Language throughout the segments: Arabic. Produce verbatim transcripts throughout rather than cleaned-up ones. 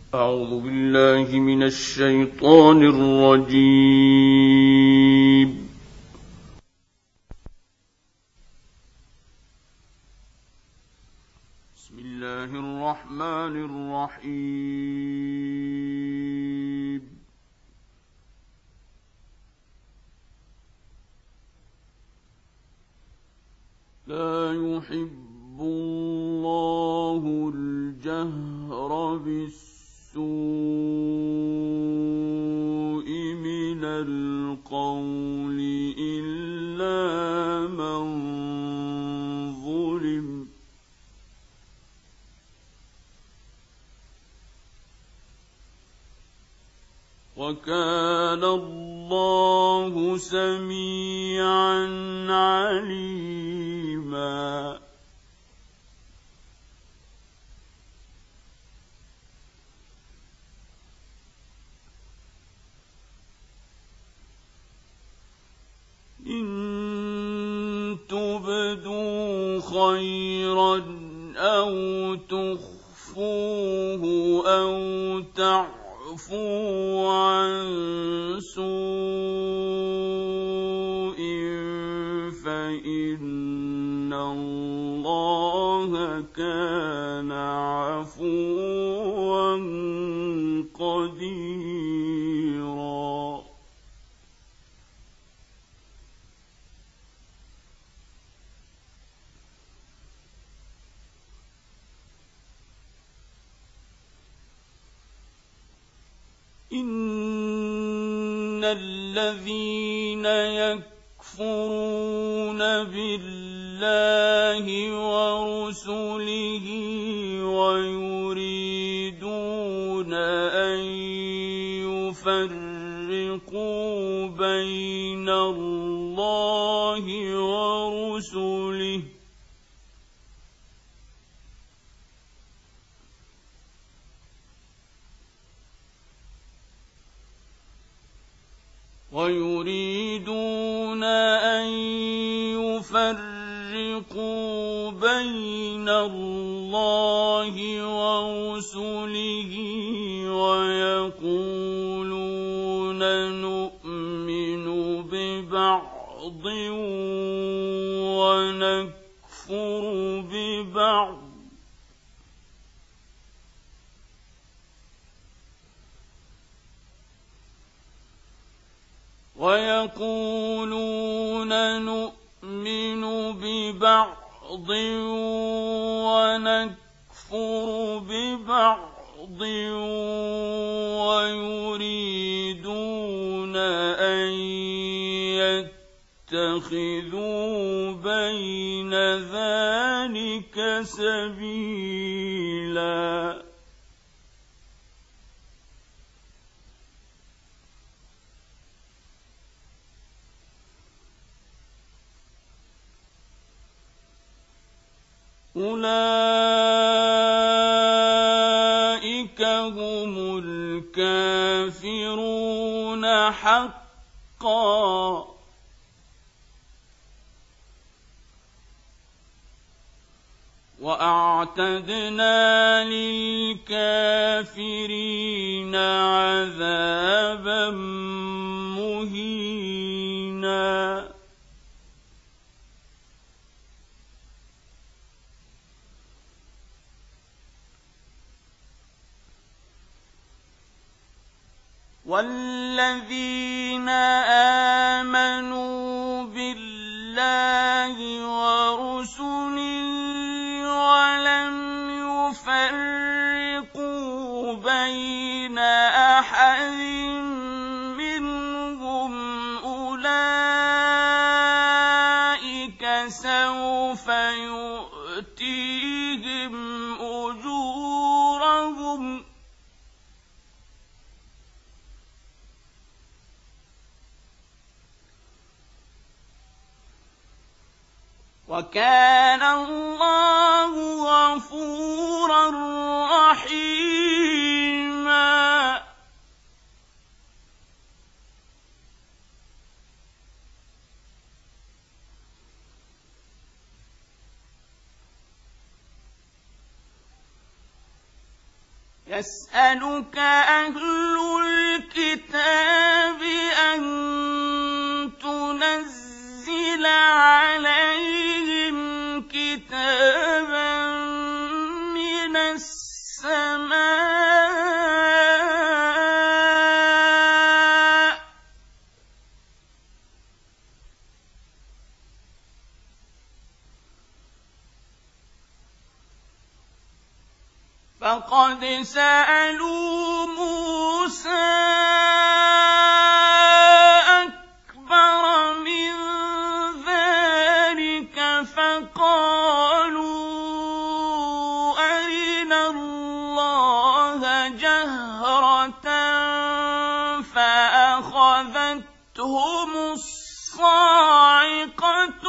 أعوذ بالله من الشيطان الرجيم. بسم الله الرحمن الرحيم. لا يحب الله الجهر بالسوء من القول إلا من ظلم. وكان الله سميعا عليما. إن تبدوا خيرا أو تخفوه أو تعفوا عن سوء فإن الله كان عفوا قديرا. إن الذين يكفرون بالله ورسله ويريدون أن يفرقوا بين الله ورسله ويريدون أن يفرقوا بين الله ورسله ويقولون نؤمن ببعض ونكفر ببعض ويقولون نؤمن ببعض ونكفر ببعض ويريدون أن يتخذوا بين ذلك سبيلا. أولئك هم الكافرون حقا. وأعتدنا للكافرين عذابا مهينا. والذين آمنوا بالله ورسله ولم يفرقوا بين أحد منهم أولئك سوف يؤتيهم أجورهم وكان الله غفورا رحيما. يسألك أهل الكتاب أن تنزل عليهم كتابا من السماء فقد سألوا موسى أكبر من ذلك فقالوا أرنا الله جهرة فأخذتهم الصاعقة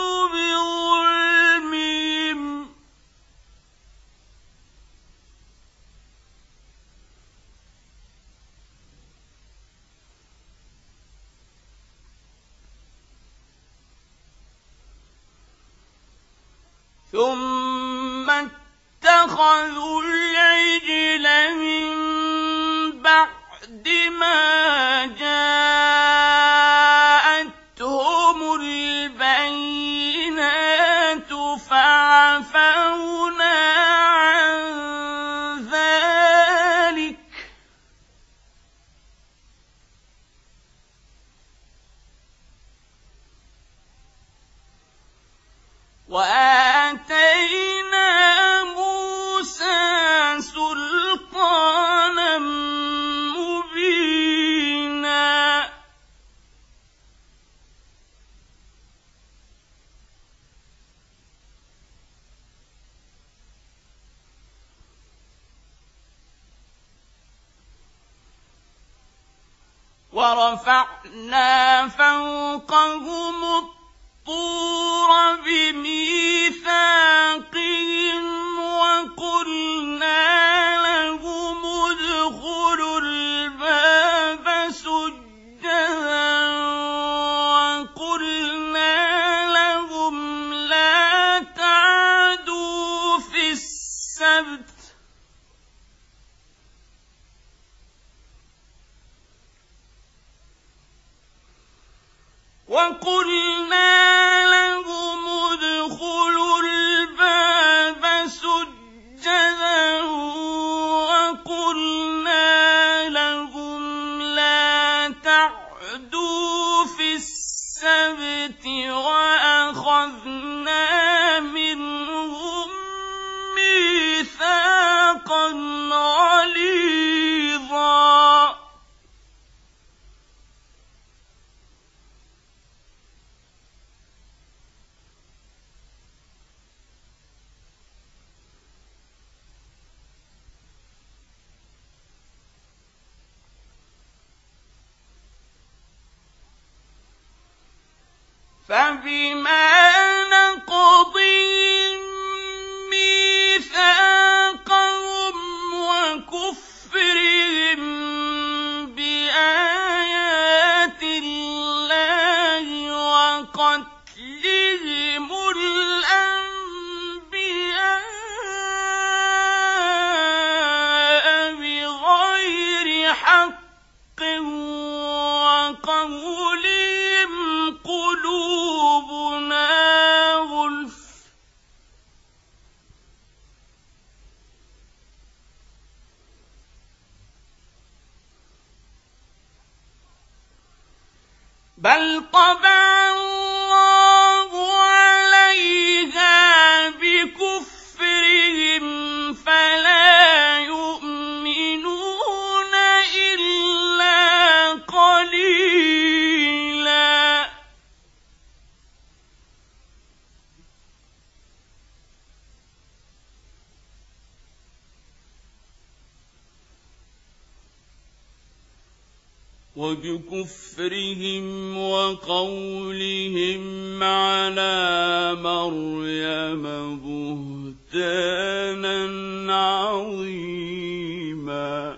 بظلمهم ثم اتخذوا العجل من بعد ما جاءتهم البينات فعفونا عن ذلك وآتينا موسى سلطانا مبينا ورفعنا فوقهم الطور بميثاقهم وقلنا لهم ادخلوا الباب سجدا وقلنا لهم لا تعدوا في السبت وقلنا لهم ادخلوا الباب سجدا وقلنا لهم لا تعدوا في السبت وأخذنا منهم ميثاقا غليظا فبما نقضهم ميثاقهم وكفرهم بآيات الله وقتلهم الأنبياء بغير حق وقولهم قلوبنا غلف بل طبع الله عليها بكفرهم فلا يؤمنون إلا قليلا وبكفرهم وقولهم على مريم بهتانا عظيما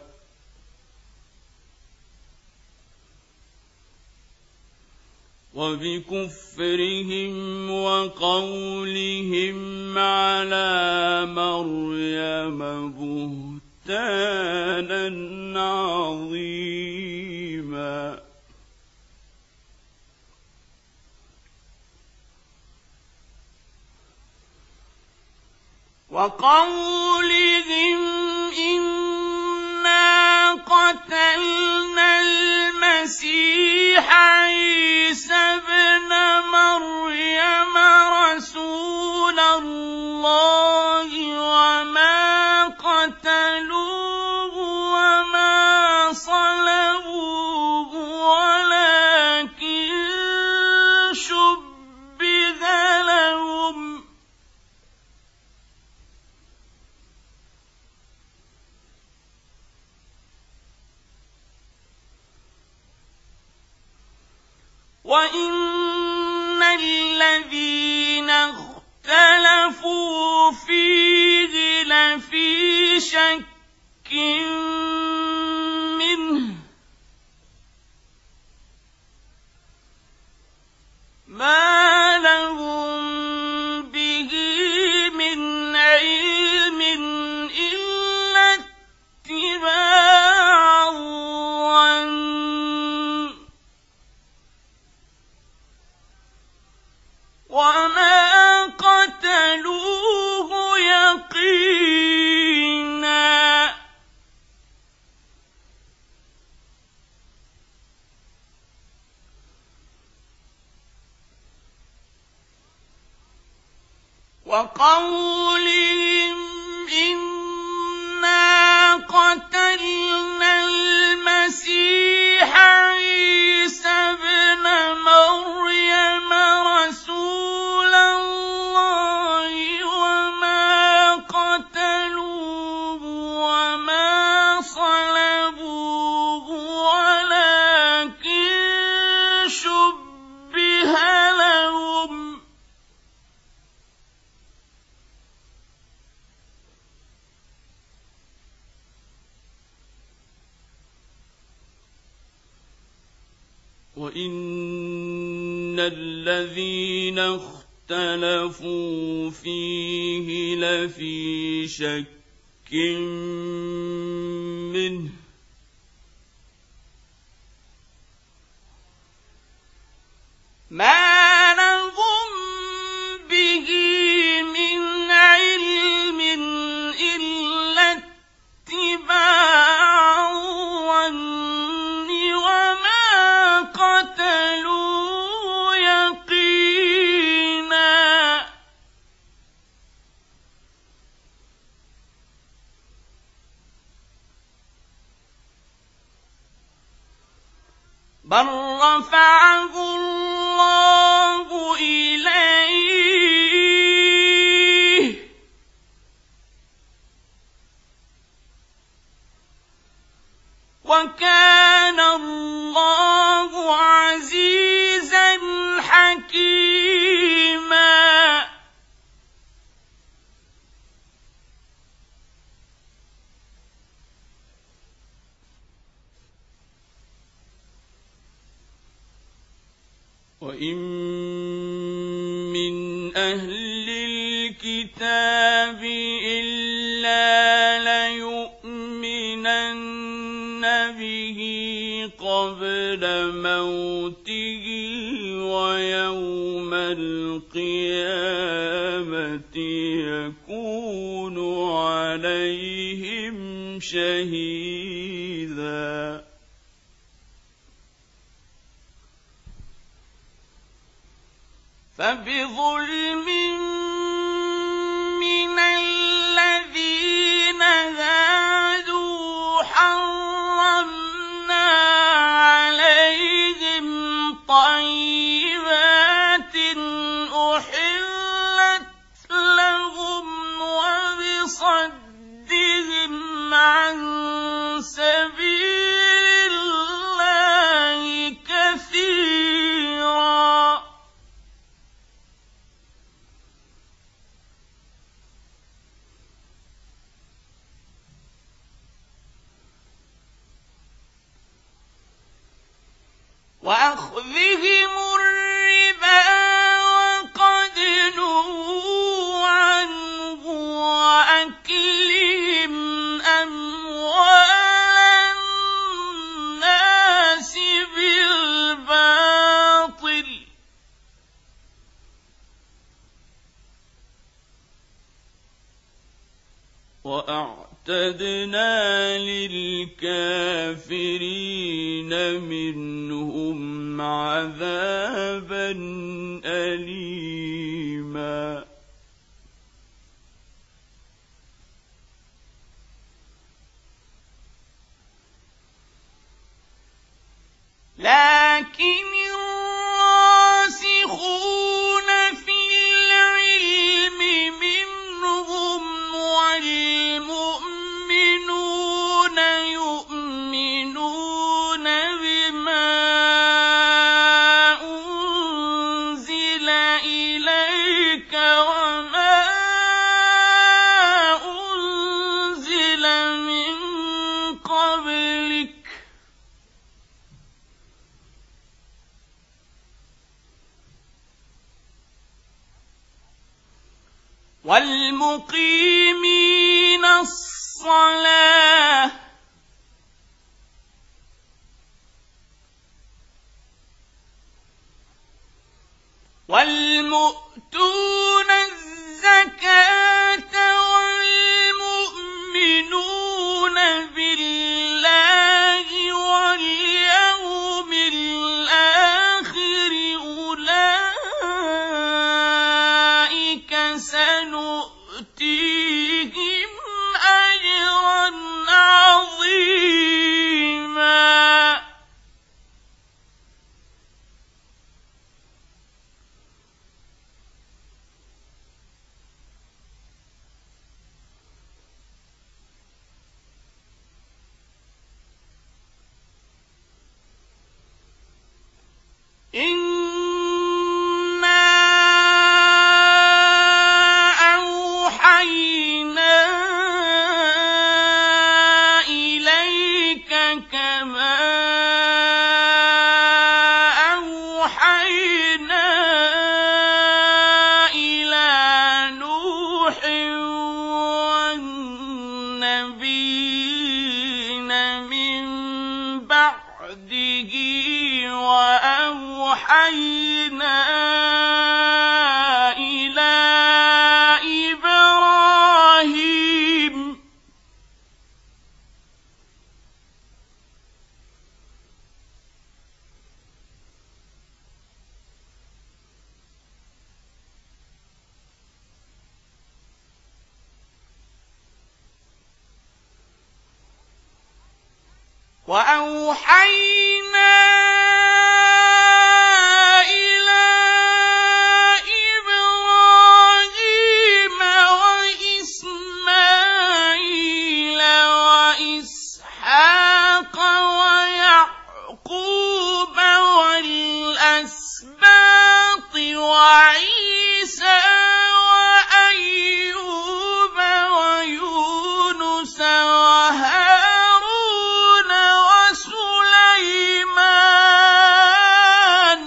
وبكفرهم وقولهم على مريم بهتانا بُهْتَانًا عَظِيمًا وَقَوْلِهِمْ إِنَّا قَتَلْنَا الْمَسِيحَ عِيسَى ابْنَ مَرْيَمَ رَسُولَ اللَّهِ وَمَا قَتَلُوهُ وَمَا صَلَبُوهُ وَلَٰكِن شُبِّهَ لَهُمْ وَإِنَّ الَّذِينَ اخْتَلَفُوا فِيهِ لَفِي شَكٍّ مِّنْهُ مَا لَهُم بِهِ مِنْ عِلْمٍ إِلَّا اتِّبَاعَ الظَّنِّ وَمَا قَتَلُوهُ يَقِينًا وَقَوْلِهِمْ إِنَّا قَتَلْنَا الْمَسِيحَ عِيسَى ابْنَ مَرْيَمَ رَسُولَ اللَّهِ وَمَا قَتَلُوهُ وَمَا صَلَبُوهُ وَلَٰكِن شُبِّهَ لَهُمْ وَإِنَّ الَّذِينَ اخْتَلَفُوا فِيهِ لَفِي شَكٍّ مِّنْهُ مَا لَهُم بِهِ مِنْ عِلْمٍ إِلَّا اتِّبَاعَ الظَّنِّ وَمَا قَتَلُوهُ يَقِينًا بَل رَّفَعَهُ اللَّهُ إِلَيْهِ وَكَانَ اللَّهُ عَزِيزًا حَكِيمًا وَإِن مِّنْ أَهْلِ الْكِتَابِ إِلَّا لَيُؤْمِنَنَّ بِهِ قَبْلَ مَوْتِهِ وَيَوْمَ الْقِيَامَةِ يَكُونُ عَلَيْهِمْ شَهِيدًا فَبِظُلْمٍ مِّنَ الَّذِينَ هَادُوا حَرَّمْنَا عَلَيْهِمْ طَيِّبَاتٍ أُحِلَّتْ لَهُمْ وَبِصَدِّهِمْ عَن سَبِيلِ اللَّهِ كَثِيرًا وَأَخْذِهِمُ الرِّبَا وَقَدْ نُهُوا عَنْهُ وَأَكْلِهِمْ أَمْوَالَ وَأَعْتَدْنَا لِلْكَافِرِينَ مِنْهُمْ عَذَابًا أَلِيمًا. لكن الراسخون في العلم منهم والمؤمنون يؤمنون بما أنزل إليك وما أنزل من قبلك والمقيمين الصلاة والمؤتون الزكاة والمؤمنون بالله واليوم الآخر أولئك سنؤتيهم أجرا عظيما. إِنَّا أَوْحَيْنَا إِلَيْكَ كَمَا أَوْحَيْنَا إِلَىٰ نُوحٍ وَالنَّبِيِّينَ مِن بَعْدِهِ وَأَوْحَيْنَا إِلَىٰ إِبْرَاهِيمَ وَأَوْحَيْنَا إِلَىٰ إِبْرَاهِيمَ وَإِسْمَاعِيلَ وَإِسْحَاقَ وَيَعْقُوبَ وَالْأَسْبَاطِ وَعِيسَىٰ وَأَيُّوبَ وَيُونُسَ وَهَارُونَ وَسُلَيْمَانَ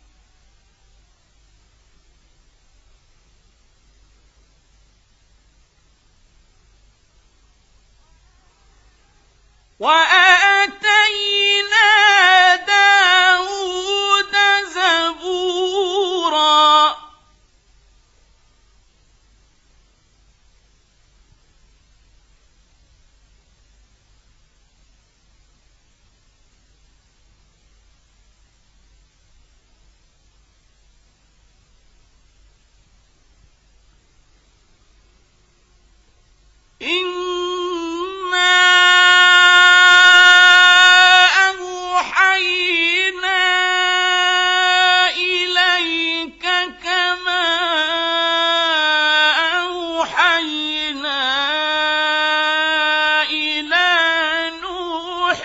وَآتَيْنَا دَاوُودَ زَبُورًا. إِنَّا أَوْحَيْنَا إِلَيْكَ كَمَا أَوْحَيْنَا إِلَىٰ نُوحٍ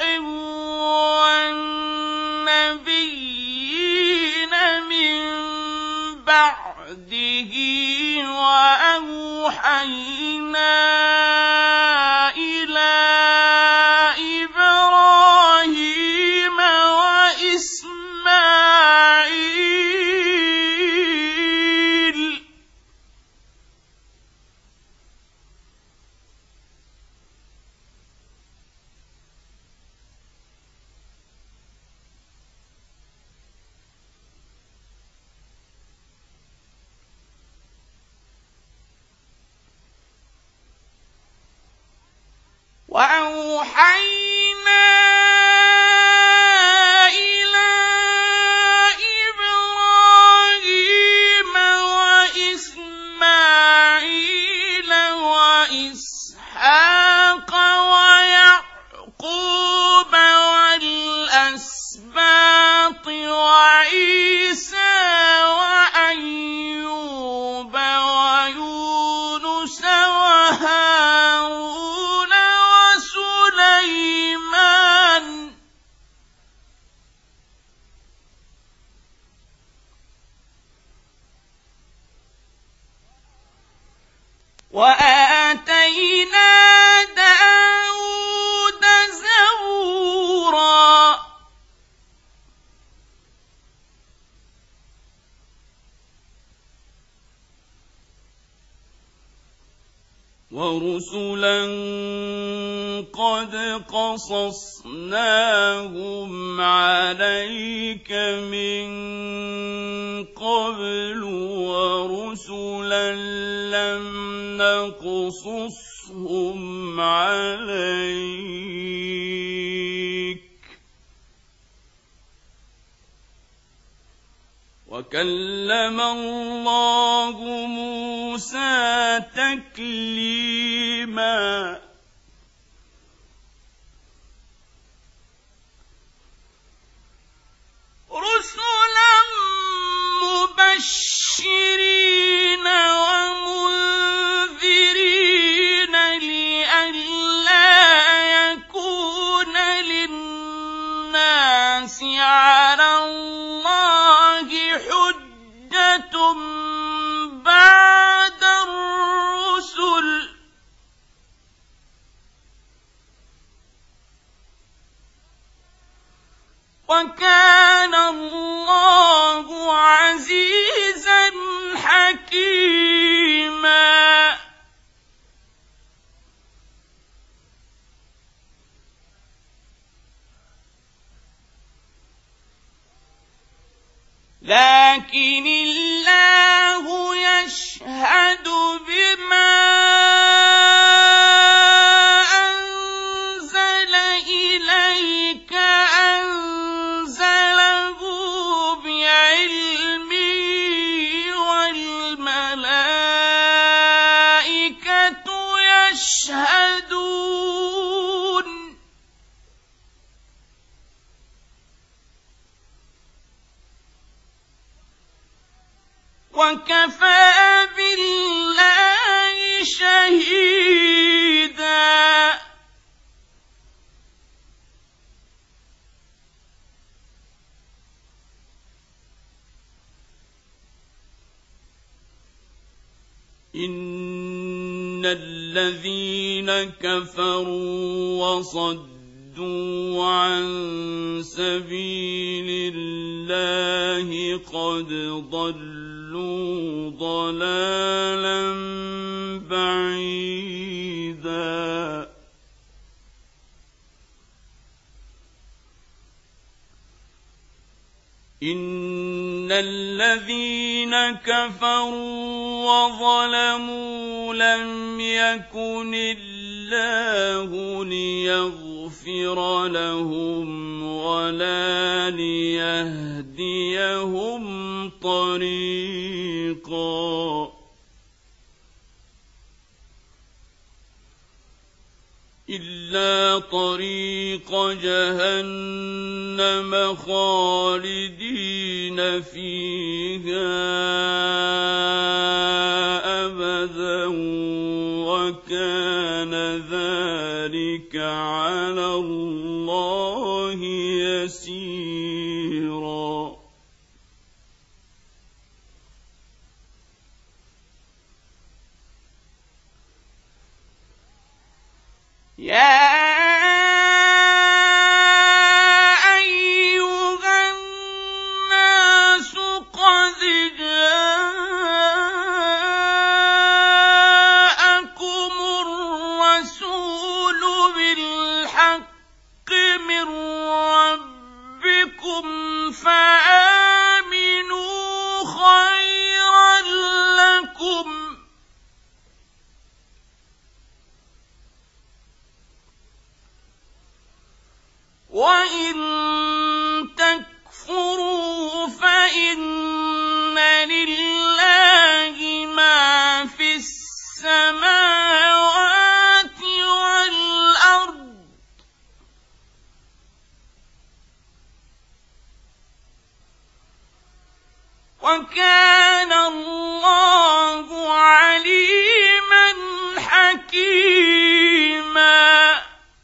وَالنَّبِيِّينَ مِن بَعْدِهِ وَأَوْحَيْنَا إِلَىٰ إِبْرَاهِيمَ وَإِسْمَاعِيلَ وأوحينا إلى إبراهيم وإسماعيل وإسحاق ويعقوب والأسباط وعيسى وأيوب ويونس وهارون وسليمان وآتينا داود زبورا ورسلا قد قصصناهم عليك من قبل ورسلا لم نقصصهم عليك وكلم الله موسى تكليما رسلا مبشرين ومنذرين لئلا يكون للناس على الله حجة بعد الرسل وكان الله عزيزا حكيما لكن الله يشهد بما أنزل إليك أنزله بعلمه والملائكة يشهدون وكفى بالله شهيدا إن الذين كفروا وصدوا عن سبيل الله قد ضلوا ضلالا بعيدا إن الذين كفروا وظلموا لم يكن الله ليغفر لهم ولا ليهديهم طريقا إلا طريق جهنم خالدين فيها أبدا وكان ذلك على الله يسيرا يا أيها الناس قد جاءكم الرسول بالحق من ربكم فآمنوا خيرا لكم وإن تكفروا فإن لله ما في السماوات والأرض وكان الله عليما حكيما.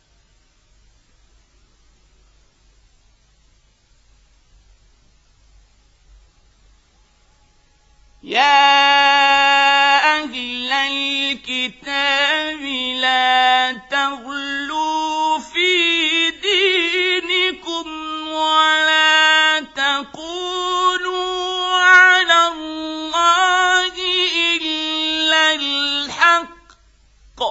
يا أهل الكتاب لا تغلوا في دينكم ولا تقولوا على الله إلا الحق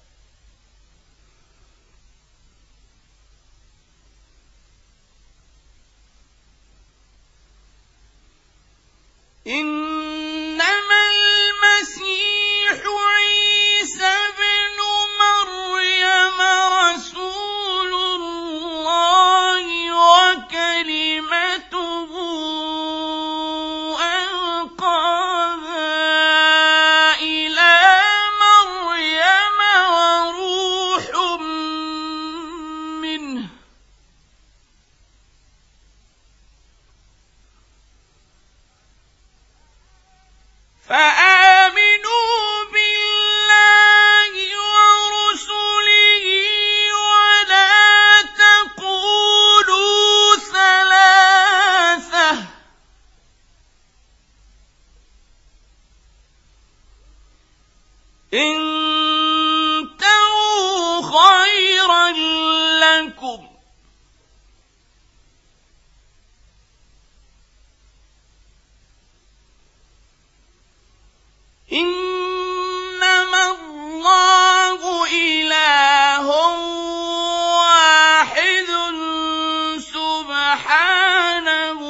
إنما المسيح عيسى ابن مريم رسول الله وكلمته ألقاها إلى مريم وروح منه فآمنوا بالله ورسله ولا تقولوا ثلاثة انتهوا خيرا لكم إنما الله إله واحد سبحانه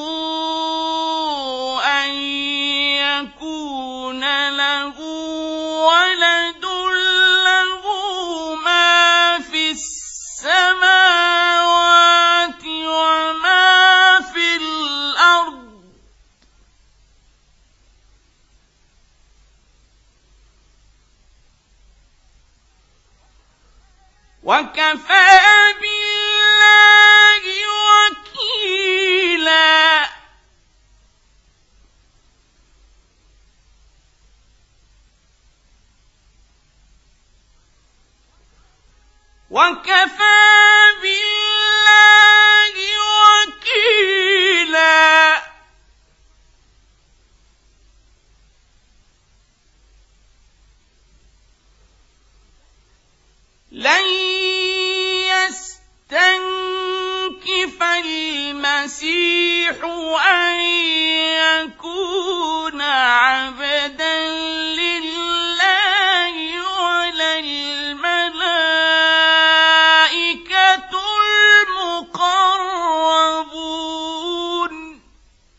أن يكون له ولد له ما في السماوات وما في الأرض وكفى بالله وكيلا. وكفى بالله وكيلا. لن يستنكف المسيح أن يكون عبدا لله ولا الملائكة المقربون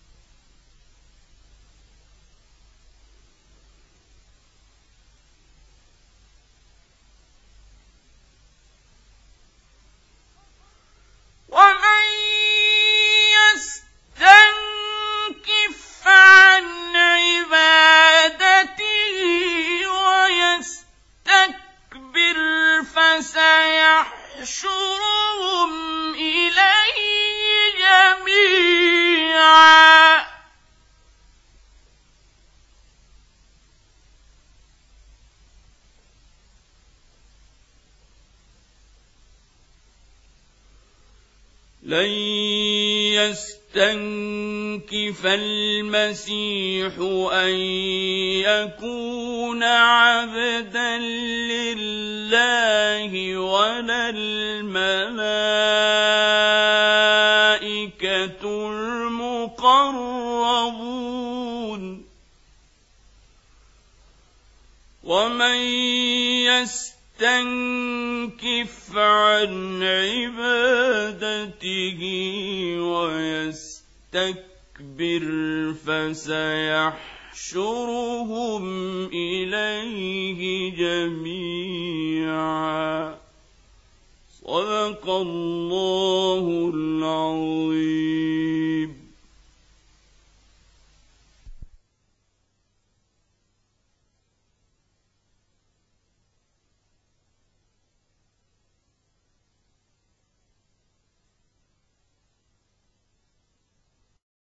ومن يستنكف عن عبادته ويستكبر فسيحشرهم إليه جميعا لن يستنكف المسيح أن يكون عبدا لله ولا الملائكة المقربون ومن يستنكف عن عبادته ويستكبر فسيحشرهم إليه جميعا. صدق الله العظيم.